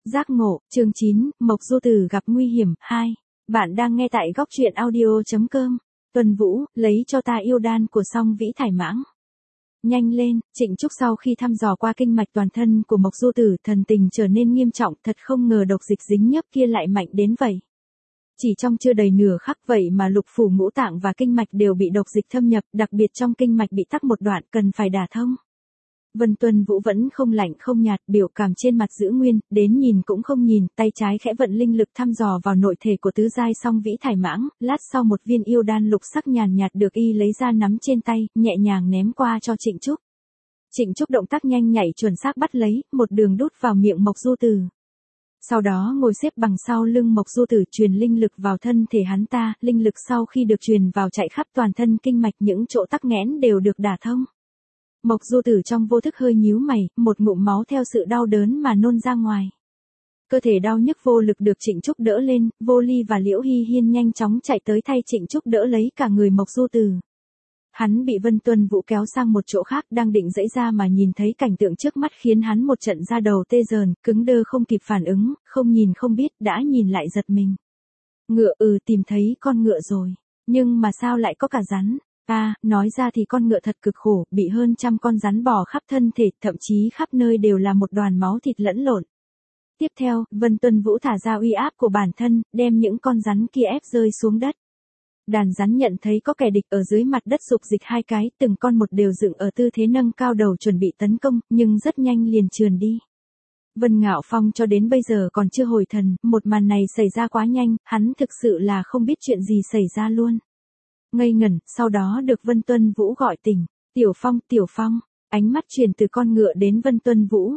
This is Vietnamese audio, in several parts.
Giác ngộ, chương 9, Mộc Du Tử gặp nguy hiểm, 2. Bạn đang nghe tại góc truyện audio.com. Tuần Vũ, lấy cho ta yêu đan của Song Vĩ Thải Mãng. Nhanh lên, Trịnh Trúc sau khi thăm dò qua kinh mạch toàn thân của Mộc Du Tử, thần tình trở nên nghiêm trọng, thật không ngờ độc dịch dính nhớp kia lại mạnh đến vậy. Chỉ trong chưa đầy nửa khắc vậy mà lục phủ ngũ tạng và kinh mạch đều bị độc dịch thâm nhập, đặc biệt trong kinh mạch bị tắc một đoạn cần phải đả thông. Vân Tuân Vũ vẫn không lạnh không nhạt, biểu cảm trên mặt giữ nguyên, đến nhìn cũng không nhìn, tay trái khẽ vận linh lực thăm dò vào nội thể của tứ giai Song Vĩ Thải Mãng, lát sau một viên yêu đan lục sắc nhàn nhạt được y lấy ra nắm trên tay, nhẹ nhàng ném qua cho Trịnh Trúc. Trịnh Trúc động tác nhanh nhạy chuẩn xác bắt lấy, một đường đút vào miệng Mộc Du Tử. Sau đó ngồi xếp bằng sau lưng Mộc Du Tử truyền linh lực vào thân thể hắn ta, linh lực sau khi được truyền vào chạy khắp toàn thân kinh mạch, những chỗ tắc nghẽn đều được đả thông. Mộc Du Tử trong vô thức hơi nhíu mày, một ngụm máu theo sự đau đớn mà nôn ra ngoài. Cơ thể đau nhức vô lực được Trịnh Trúc đỡ lên, Vô Ly và Liễu Hy Hiên nhanh chóng chạy tới thay Trịnh Trúc đỡ lấy cả người Mộc Du Tử. Hắn bị Vân Tuân Vũ kéo sang một chỗ khác, đang định giãy ra mà nhìn thấy cảnh tượng trước mắt khiến hắn một trận da đầu tê rờn, cứng đơ không kịp phản ứng, không nhìn không biết, đã nhìn lại giật mình. Ngựa, tìm thấy con ngựa rồi, nhưng mà sao lại có cả rắn? Nói ra thì con ngựa thật cực khổ, bị hơn 100 con rắn bò khắp thân thể, thậm chí khắp nơi đều là một đoàn máu thịt lẫn lộn. Tiếp theo, Vân Tuân Vũ thả ra uy áp của bản thân, đem những con rắn kia ép rơi xuống đất. Đàn rắn nhận thấy có kẻ địch ở dưới mặt đất rục dịch hai cái, từng con một đều dựng ở tư thế nâng cao đầu chuẩn bị tấn công, nhưng rất nhanh liền trườn đi. Vân Ngạo Phong cho đến bây giờ còn chưa hồi thần, một màn này xảy ra quá nhanh, hắn thực sự là không biết chuyện gì xảy ra luôn. Ngây ngẩn, sau đó được Vân Tuân Vũ gọi tỉnh. Tiểu Phong, ánh mắt truyền từ con ngựa đến Vân Tuân Vũ,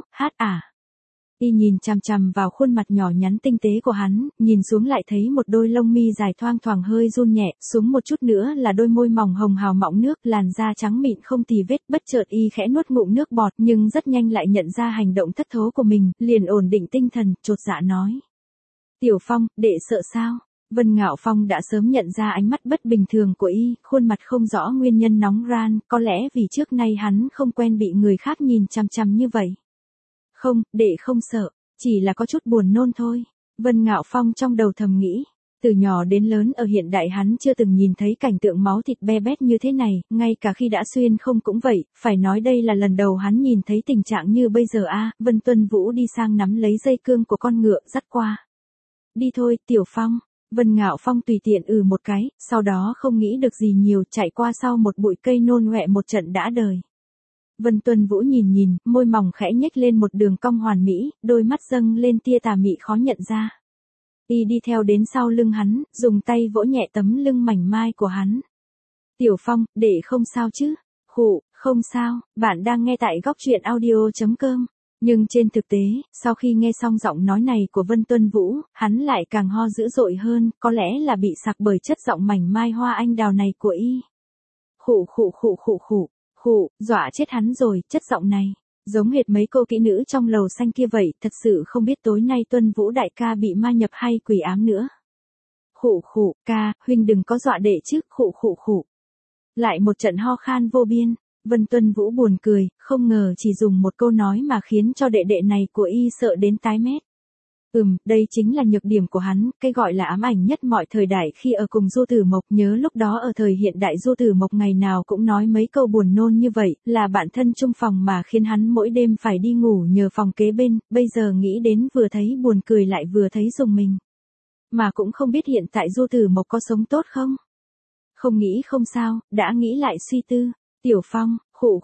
Y nhìn chằm chằm vào khuôn mặt nhỏ nhắn tinh tế của hắn, nhìn xuống lại thấy một đôi lông mi dài thoang thoảng hơi run nhẹ, xuống một chút nữa là đôi môi mỏng hồng hào mọng nước, làn da trắng mịn không tì vết, bất chợt y khẽ nuốt ngụm nước bọt, nhưng rất nhanh lại nhận ra hành động thất thố của mình, liền ổn định tinh thần, chột dạ nói. Tiểu Phong, đệ sợ sao? Vân Ngạo Phong đã sớm nhận ra ánh mắt bất bình thường của y, khuôn mặt không rõ nguyên nhân nóng ran, có lẽ vì trước nay hắn không quen bị người khác nhìn chằm chằm như vậy. Không, đệ không sợ, chỉ là có chút buồn nôn thôi. Vân Ngạo Phong trong đầu thầm nghĩ, từ nhỏ đến lớn ở hiện đại hắn chưa từng nhìn thấy cảnh tượng máu thịt be bét như thế này, ngay cả khi đã xuyên không cũng vậy, phải nói đây là lần đầu hắn nhìn thấy tình trạng như bây giờ. Vân Tuân Vũ đi sang nắm lấy dây cương của con ngựa, dắt qua. Đi thôi, Tiểu Phong. Vân Ngạo Phong tùy tiện một cái, sau đó không nghĩ được gì nhiều, chạy qua sau một bụi cây nôn ọe một trận đã đời. Vân Tuân Vũ nhìn, môi mỏng khẽ nhếch lên một đường cong hoàn mỹ, đôi mắt dâng lên tia tà mị khó nhận ra. Y đi theo đến sau lưng hắn, dùng tay vỗ nhẹ tấm lưng mảnh mai của hắn. Tiểu Phong, đệ không sao chứ? Không sao, bạn đang nghe tại góc truyện audio.com. Nhưng trên thực tế, sau khi nghe xong giọng nói này của Vân Tuân Vũ, hắn lại càng ho dữ dội hơn, có lẽ là bị sặc bởi chất giọng mảnh mai hoa anh đào này của y. Dọa chết hắn rồi, chất giọng này, giống hệt mấy cô kỹ nữ trong lầu xanh kia vậy, thật sự không biết tối nay Tuân Vũ đại ca bị ma nhập hay quỷ ám nữa. Ca, huynh đừng có dọa đệ chứ, Lại một trận ho khan vô biên. Vân Tuân Vũ buồn cười, không ngờ chỉ dùng một câu nói mà khiến cho đệ đệ này của y sợ đến tái mét. Đây chính là nhược điểm của hắn, cái gọi là ám ảnh nhất mọi thời đại khi ở cùng Du Tử Mộc, nhớ lúc đó ở thời hiện đại Du Tử Mộc ngày nào cũng nói mấy câu buồn nôn như vậy, là bạn thân chung phòng mà khiến hắn mỗi đêm phải đi ngủ nhờ phòng kế bên, bây giờ nghĩ đến vừa thấy buồn cười lại vừa thấy rùng mình. Mà cũng không biết hiện tại Du Tử Mộc có sống tốt không? Không nghĩ không sao, đã nghĩ lại suy tư. Tiểu Phong,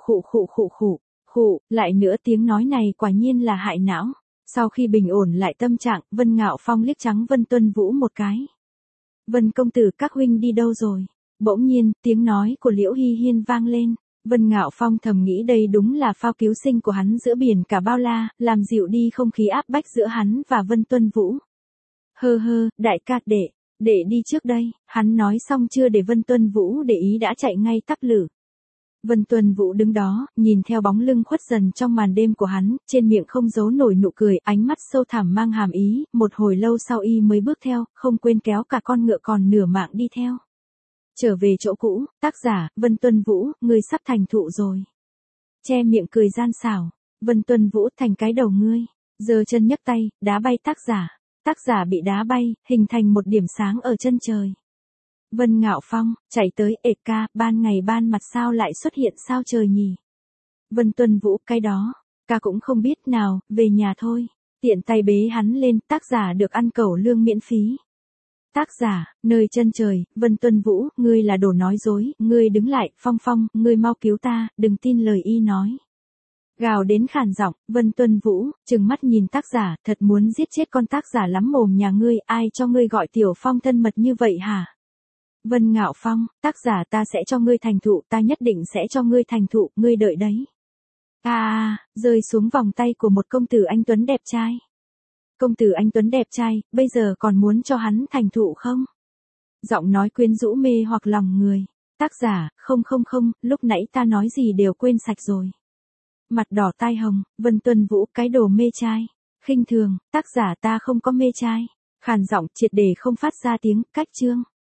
lại nữa tiếng nói này quả nhiên là hại não. Sau khi bình ổn lại tâm trạng, Vân Ngạo Phong liếc trắng Vân Tuân Vũ một cái. Vân công tử, các huynh đi đâu rồi? Bỗng nhiên, tiếng nói của Liễu Hy Hiên vang lên. Vân Ngạo Phong thầm nghĩ đây đúng là phao cứu sinh của hắn giữa biển cả bao la, làm dịu đi không khí áp bách giữa hắn và Vân Tuân Vũ. Đại ca, đệ đi trước đây. Hắn nói xong chưa để Vân Tuân Vũ để ý đã chạy ngay tắp lử. Vân Tuân Vũ đứng đó, nhìn theo bóng lưng khuất dần trong màn đêm của hắn, trên miệng không giấu nổi nụ cười, ánh mắt sâu thẳm mang hàm ý, một hồi lâu sau y mới bước theo, không quên kéo cả con ngựa còn nửa mạng đi theo. Trở về chỗ cũ, tác giả, Vân Tuân Vũ, người sắp thành thụ rồi. Che miệng cười gian xảo, Vân Tuân Vũ thành cái đầu ngươi. Giơ chân nhấc tay, đá bay tác giả. Tác giả bị đá bay, hình thành một điểm sáng ở chân trời. Vân Ngạo Phong, chạy tới, ệ ca, ban ngày ban mặt sao lại xuất hiện sao trời nhỉ? Vân Tuân Vũ, cái đó, ca cũng không biết nào, về nhà thôi. Tiện tay bế hắn lên, tác giả được ăn cẩu lương miễn phí. Tác giả, nơi chân trời, Vân Tuân Vũ, ngươi là đồ nói dối, ngươi đứng lại, Phong Phong, ngươi mau cứu ta, đừng tin lời y nói. Gào đến khàn giọng, Vân Tuân Vũ, trừng mắt nhìn tác giả, thật muốn giết chết con tác giả lắm mồm nhà ngươi, ai cho ngươi gọi Tiểu Phong thân mật như vậy hả? Vân Ngạo Phong, tác giả ta sẽ cho ngươi thành thụ, ta nhất định sẽ cho ngươi thành thụ, ngươi đợi đấy. Rơi xuống vòng tay của một công tử anh Tuấn đẹp trai. Công tử anh Tuấn đẹp trai, bây giờ còn muốn cho hắn thành thụ không? Giọng nói quyến rũ mê hoặc lòng người. Tác giả, không, lúc nãy ta nói gì đều quên sạch rồi. Mặt đỏ tai hồng, Vân Tuân Vũ, cái đồ mê trai. Khinh thường, tác giả ta không có mê trai. Khàn giọng triệt để không phát ra tiếng, cách chương.